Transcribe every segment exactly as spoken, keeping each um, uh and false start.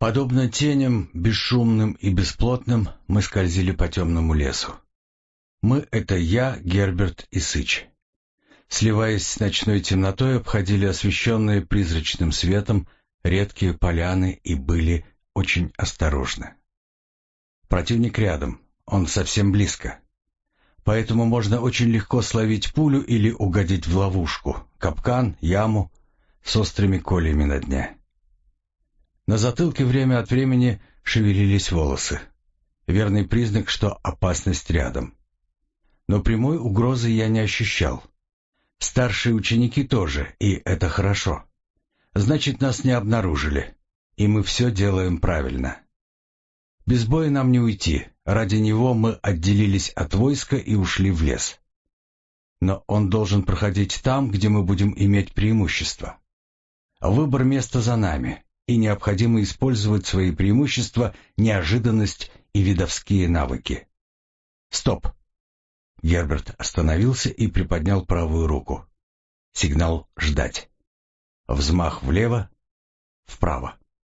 Подобно теням, бесшумным и бесплотным, мы скользили по темному лесу. Мы — это я, Герберт и Сыч. Сливаясь с ночной темнотой, обходили освещенные призрачным светом редкие поляны и были очень осторожны. Противник рядом, он совсем близко. Поэтому можно очень легко словить пулю или угодить в ловушку, капкан, яму с острыми кольями на дне. На затылке время от времени шевелились волосы. Верный признак, что опасность рядом. Но прямой угрозы я не ощущал. Старшие ученики тоже, и это хорошо. Значит, нас не обнаружили, и мы все делаем правильно. Без боя нам не уйти, ради него мы отделились от войска и ушли в лес. Но он должен проходить там, где мы будем иметь преимущество. Выбор места за нами, и необходимо использовать свои преимущества, неожиданность и видовские навыки. Стоп! Герберт остановился и приподнял правую руку. Сигнал «Ждать». Взмах влево, вправо.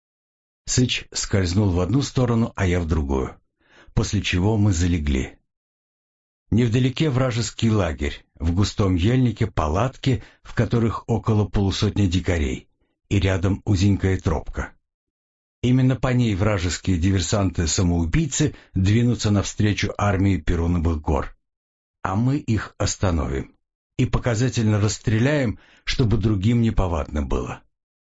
Сыч скользнул в одну сторону, а я в другую, после чего мы залегли. Невдалеке вражеский лагерь, в густом ельнике палатки, в которых около полусотни дикарей, и рядом узенькая тропка. Именно по ней вражеские диверсанты-самоубийцы двинутся навстречу армии Перуновых гор. А мы их остановим и показательно расстреляем, чтобы другим неповадно было.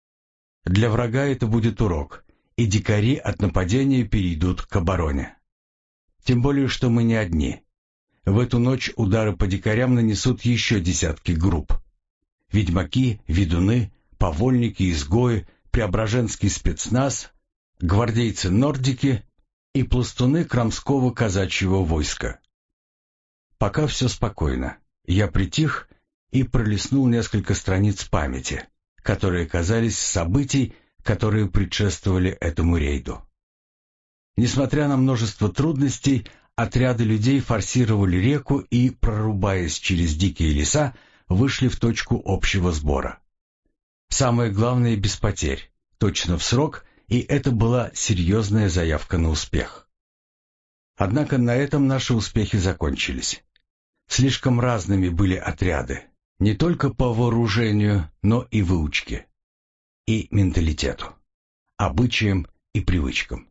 Для врага это будет урок, и дикари от нападения перейдут к обороне. Тем более, что мы не одни. В эту ночь удары по дикарям нанесут еще десятки групп. Ведьмаки, ведуны, повольники, изгои, преображенский спецназ, гвардейцы-нордики и пластуны Крамского казачьего войска. Пока все спокойно. Я притих и пролистнул несколько страниц памяти, которые казались событий, которые предшествовали этому рейду. Несмотря на множество трудностей, отряды людей форсировали реку и, прорубаясь через дикие леса, вышли в точку общего сбора. Самое главное — без потерь, точно в срок, и это была серьезная заявка на успех. Однако на этом наши успехи закончились. Слишком разными были отряды, не только по вооружению, но и выучке, и менталитету, обычаям и привычкам.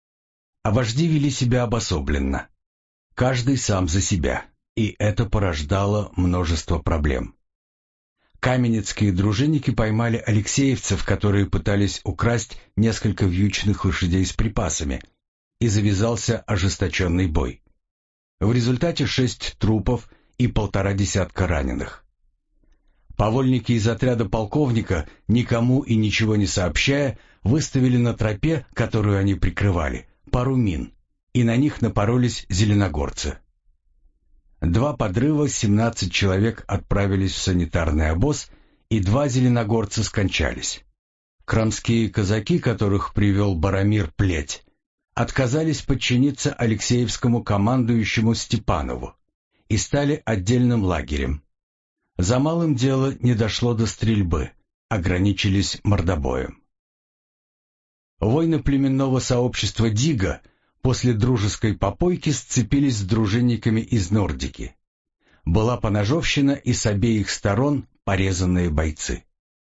А вожди вели себя обособленно, каждый сам за себя, и это порождало множество проблем. Каменецкие дружинники поймали алексеевцев, которые пытались украсть несколько вьючных лошадей с припасами, и завязался ожесточенный бой. В результате шесть трупов и полтора десятка раненых. Повольники из отряда полковника, никому и ничего не сообщая, выставили на тропе, которую они прикрывали, пару мин, и на них напоролись зеленогорцы. Два подрыва, семнадцать человек отправились в санитарный обоз, и два зеленогорца скончались. Крамские казаки, которых привел Барамир Плеть, отказались подчиниться Алексеевскому командующему Степанову и стали отдельным лагерем. За малым дело не дошло до стрельбы, ограничились мордобоем. Воины племенного сообщества Дига после дружеской попойки сцепились с дружинниками из Нордики. Была поножовщина, и с обеих сторон порезанные бойцы.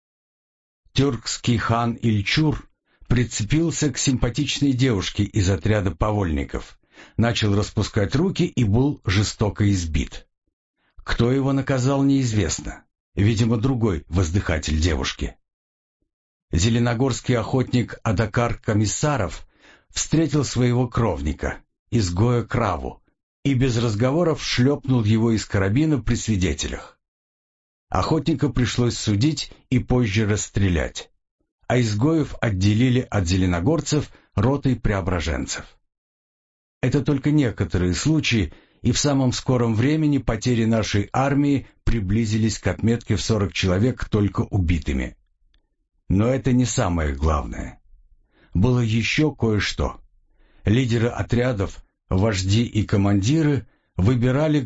Тюркский хан Ильчур прицепился к симпатичной девушке из отряда повольников, начал распускать руки и был жестоко избит. Кто его наказал, неизвестно. Видимо, другой воздыхатель девушки. Зеленогорский охотник Адакар Комиссаров встретил своего кровника, изгоя Краву, и без разговоров шлепнул его из карабина при свидетелях. Охотника пришлось судить и позже расстрелять, а изгоев отделили от зеленогорцев ротой преображенцев. Это только некоторые случаи, и в самом скором времени потери нашей армии приблизились к отметке в сорок человек только убитыми. Но это не самое главное. Было еще кое-что. Лидеры отрядов, вожди и командиры выбирали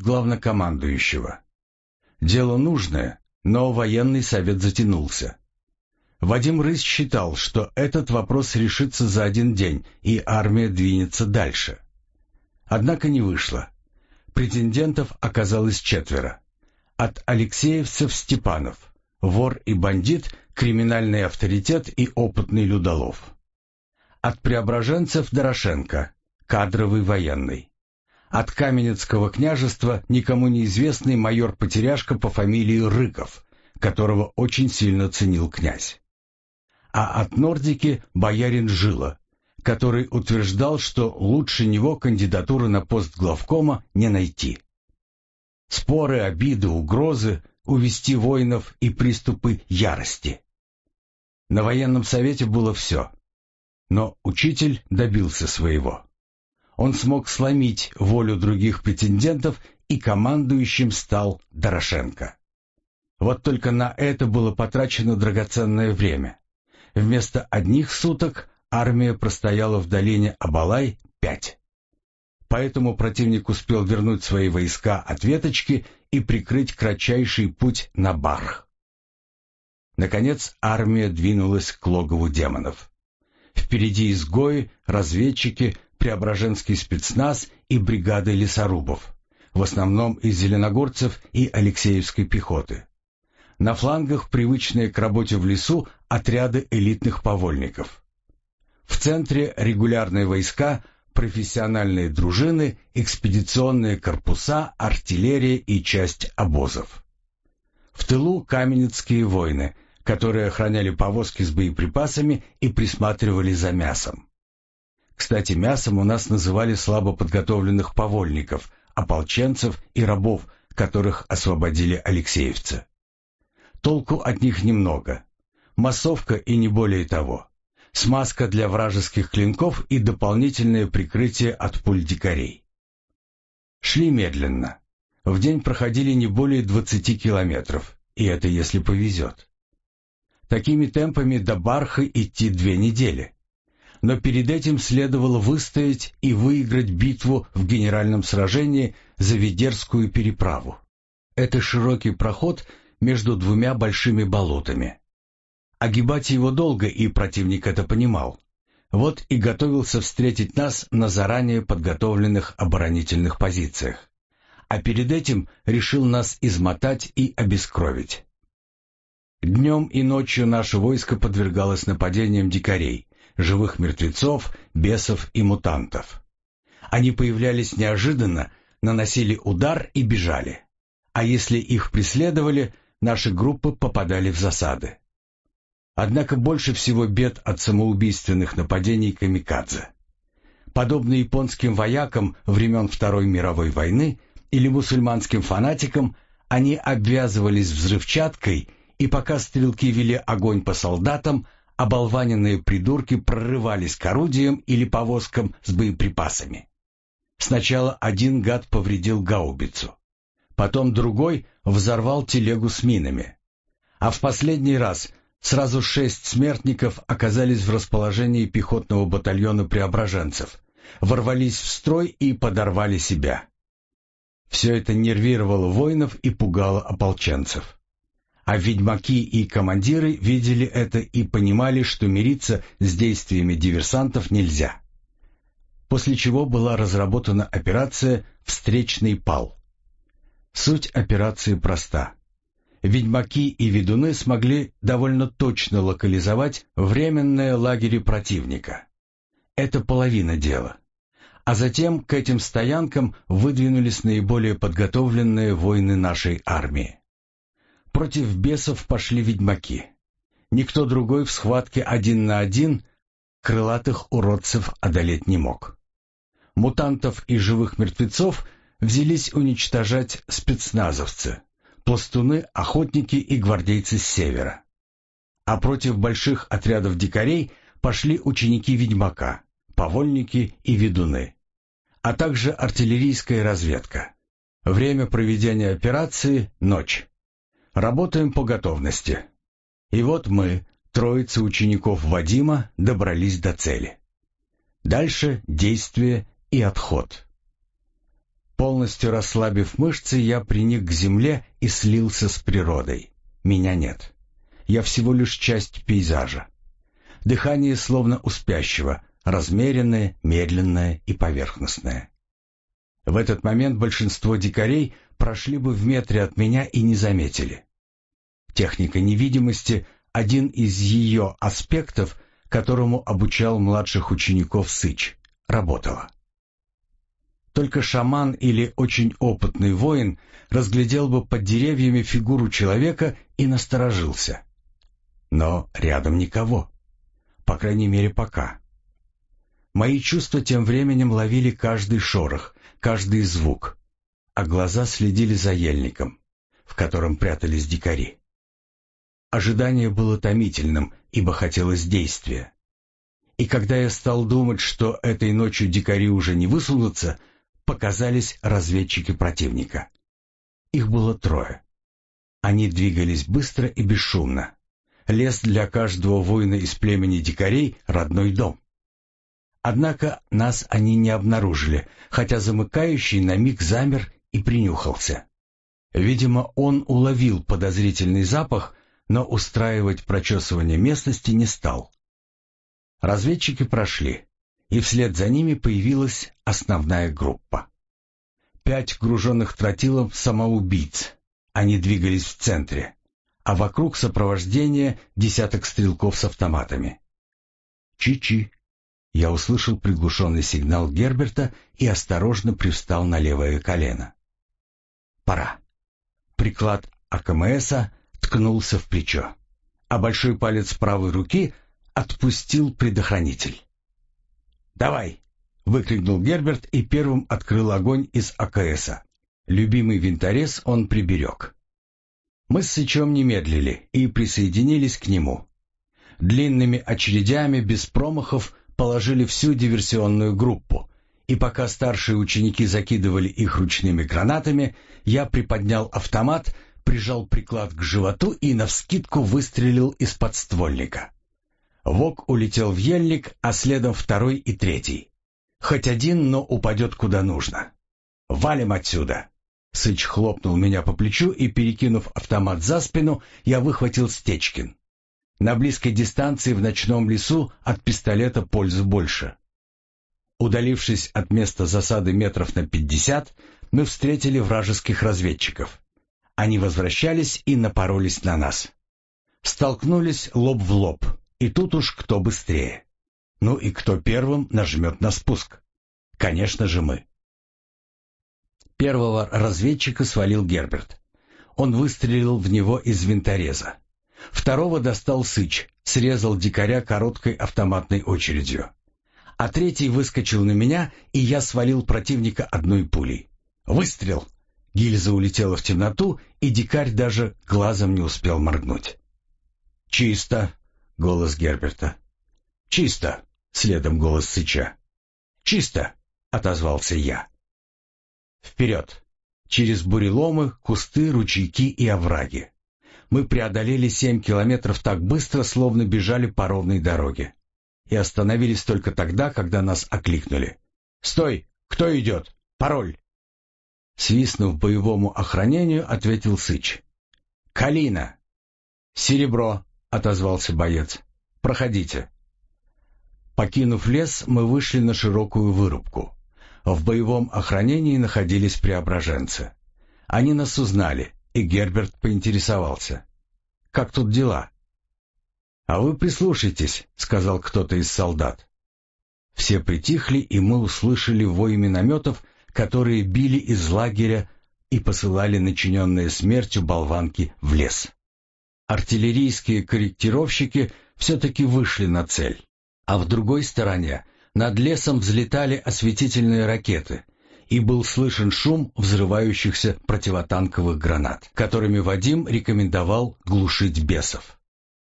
главнокомандующего. Дело нужное, но военный совет затянулся. Вадим Рысь считал, что этот вопрос решится за один день, и армия двинется дальше. Однако не вышло. Претендентов оказалось четверо. От алексеевцев Степанов, вор и бандит, криминальный авторитет и опытный людолов. От преображенцев Дорошенко, кадровый военный. От Каменецкого княжества никому неизвестный майор-потеряшка по фамилии Рыков, которого очень сильно ценил князь. А от Нордики боярин Жила, который утверждал, что лучше него кандидатуры на пост главкома не найти. Споры, обиды, угрозы, увести воинов и приступы ярости. На военном совете было все. Но учитель добился своего. Он смог сломить волю других претендентов, и командующим стал Дорошенко. Вот только на это было потрачено драгоценное время. Вместо одних суток армия простояла в долине Абалай пять. Поэтому противник успел вернуть свои войска от Веточки и прикрыть кратчайший путь на Барх. Наконец армия двинулась к логову демонов. Впереди изгои, разведчики, преображенский спецназ и бригады лесорубов, в основном из зеленогорцев и Алексеевской пехоты. На флангах привычные к работе в лесу отряды элитных повольников. В центре регулярные войска, профессиональные дружины, экспедиционные корпуса, артиллерия и часть обозов. В тылу каменецкие воины, которые охраняли повозки с боеприпасами и присматривали за мясом. Кстати, мясом у нас называли слабо подготовленных повольников, ополченцев и рабов, которых освободили алексеевцы. Толку от них немного. Массовка и не более того. Смазка для вражеских клинков и дополнительное прикрытие от пуль дикарей. Шли медленно. В день проходили не более двадцати километров, и это если повезет. Такими темпами до Барха идти две недели. Но перед этим следовало выстоять и выиграть битву в генеральном сражении за Ведерскую переправу. Это широкий проход между двумя большими болотами. Огибать его долго, и противник это понимал. Вот и готовился встретить нас на заранее подготовленных оборонительных позициях. А перед этим решил нас измотать и обескровить. Днем и ночью наше войско подвергалось нападениям дикарей, живых мертвецов, бесов и мутантов. Они появлялись неожиданно, наносили удар и бежали. А если их преследовали, наши группы попадали в засады. Однако больше всего бед от самоубийственных нападений камикадзе. Подобно японским воякам времен Второй мировой войны или мусульманским фанатикам, они обвязывались взрывчаткой, и пока стрелки вели огонь по солдатам, оболваненные придурки прорывались к орудиям или повозкам с боеприпасами. Сначала один гад повредил гаубицу, потом другой взорвал телегу с минами. А в последний раз сразу шесть смертников оказались в расположении пехотного батальона преображенцев, ворвались в строй и подорвали себя. Все это нервировало воинов и пугало ополченцев. А ведьмаки и командиры видели это и понимали, что мириться с действиями диверсантов нельзя. После чего была разработана операция «Встречный пал». Суть операции проста. Ведьмаки и ведуны смогли довольно точно локализовать временные лагеря противника. Это половина дела. А затем к этим стоянкам выдвинулись наиболее подготовленные воины нашей армии. Против бесов пошли ведьмаки. Никто другой в схватке один на один крылатых уродцев одолеть не мог. Мутантов и живых мертвецов взялись уничтожать спецназовцы, пластуны, охотники и гвардейцы с севера. А против больших отрядов дикарей пошли ученики ведьмака, повольники и ведуны, а также артиллерийская разведка. Время проведения операции — ночь. Работаем по готовности. И вот мы, троица учеников Вадима, добрались до цели. Дальше действие и отход. Полностью расслабив мышцы, я приник к земле и слился с природой. Меня нет. я всего лишь часть пейзажа. Дыхание словно у спящего, размеренное, медленное и поверхностное. В этот момент большинство дикарей прошли бы в метре от меня и не заметили. Техника невидимости — один из ее аспектов, которому обучал младших учеников Сыч, работала. Только шаман или очень опытный воин разглядел бы под деревьями фигуру человека и насторожился. Но рядом никого. По крайней мере, пока. Мои чувства тем временем ловили каждый шорох, каждый звук, а глаза следили за ельником, в котором прятались дикари. Ожидание было томительным, ибо хотелось действия. И когда я стал думать, что этой ночью дикари уже не высунутся, показались разведчики противника. Их было трое. Они двигались быстро и бесшумно. Лес для каждого воина из племени дикарей — родной дом. Однако нас они не обнаружили, хотя замыкающий на миг замер и принюхался. Видимо, он уловил подозрительный запах, но устраивать прочесывание местности не стал. Разведчики прошли, и вслед за ними появилась основная группа. Пять груженных тротилом самоубийц. Они двигались в центре, а вокруг сопровождения десяток стрелков с автоматами. Чи-чи. Я услышал приглушенный сигнал Герберта и осторожно привстал на левое колено. Пора. Приклад АКМСа ткнулся в плечо, а большой палец правой руки отпустил предохранитель. «Давай!» — выкрикнул Герберт и первым открыл огонь из АКСа. Любимый винторез он приберег. Мы с Сычом не медлили и присоединились к нему. Длинными очередями, без промахов, положили всю диверсионную группу, и пока старшие ученики закидывали их ручными гранатами, я приподнял автомат, прижал приклад к животу и навскидку выстрелил из подствольника. Вок улетел в ельник, а следом второй и третий. Хоть один, но упадет куда нужно. «Валим отсюда!» Сыч хлопнул меня по плечу, и, перекинув автомат за спину, я выхватил Стечкин. На близкой дистанции в ночном лесу от пистолета пользы больше. Удалившись от места засады метров на пятьдесят, мы встретили вражеских разведчиков. Они возвращались и напоролись на нас. Столкнулись лоб в лоб, и тут уж кто быстрее. Ну и кто первым нажмет на спуск? Конечно же мы. Первого разведчика свалил Герберт. Он выстрелил в него из винтореза. Второго достал Сыч, срезал дикаря короткой автоматной очередью. А третий выскочил на меня, и я свалил противника одной пулей. Выстрел! Гильза улетела в темноту, и дикарь даже глазом не успел моргнуть. «Чисто!» — голос Герберта. «Чисто!» — следом голос Сыча. «Чисто!» — отозвался я. Вперед! Через буреломы, кусты, ручейки и овраги. Мы преодолели семь километров так быстро, словно бежали по ровной дороге. И остановились только тогда, когда нас окликнули. «Стой! Кто идет? Пароль!» Свистнув боевому охранению, ответил Сыч. «Калина!» «Серебро!» — отозвался боец. «Проходите!» Покинув лес, мы вышли на широкую вырубку. В боевом охранении находились преображенцы. Они нас узнали, и Герберт поинтересовался. «Как тут дела?» «А вы прислушайтесь», — сказал кто-то из солдат. Все притихли, и мы услышали вой минометов, которые били из лагеря и посылали начиненные смертью болванки в лес. Артиллерийские корректировщики все-таки вышли на цель, а в другой стороне над лесом взлетали осветительные ракеты, и был слышен шум взрывающихся противотанковых гранат, которыми Вадим рекомендовал глушить бесов.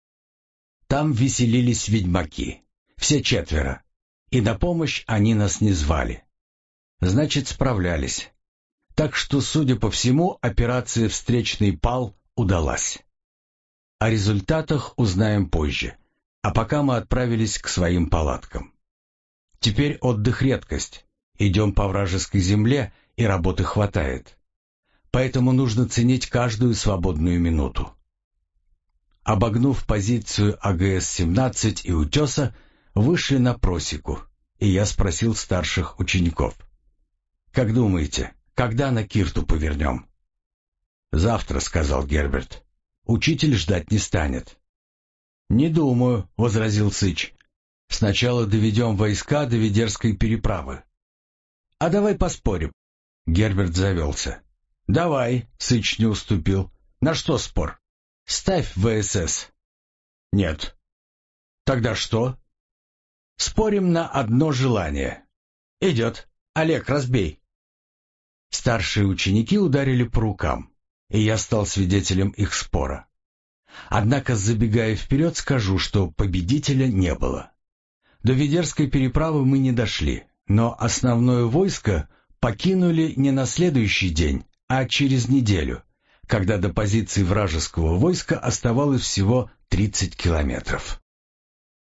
Там веселились ведьмаки, все четверо, и на помощь они нас не звали. Значит, справлялись. Так что, судя по всему, операция «Встречный пал» удалась. О результатах узнаем позже, а пока мы отправились к своим палаткам. Теперь отдых — редкость. Идем по вражеской земле, и работы хватает. Поэтому нужно ценить каждую свободную минуту. обогнув позицию А Г С семнадцать и «Утеса», вышли на просеку, и я спросил старших учеников: «Как думаете, когда на Кирту повернем?» «Завтра», — сказал Герберт. «Учитель ждать не станет». «Не думаю», — возразил Сыч. «Сначала доведем войска до Ведерской переправы». «А давай поспорим». Герберт завелся. «Давай», — Сыч не уступил. «На что спор? Ставь В С С». «Нет». «Тогда что?» «Спорим на одно желание». «Идет. Олег, разбей». Старшие ученики ударили по рукам, и я стал свидетелем их спора. Однако, забегая вперед, скажу, что победителя не было. До Ведерской переправы мы не дошли, но основное войско покинули не на следующий день, а через неделю, когда до позиций вражеского войска оставалось всего тридцать километров.